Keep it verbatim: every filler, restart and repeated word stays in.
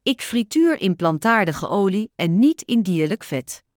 Ik frituur in plantaardige olie en niet in dierlijk vet.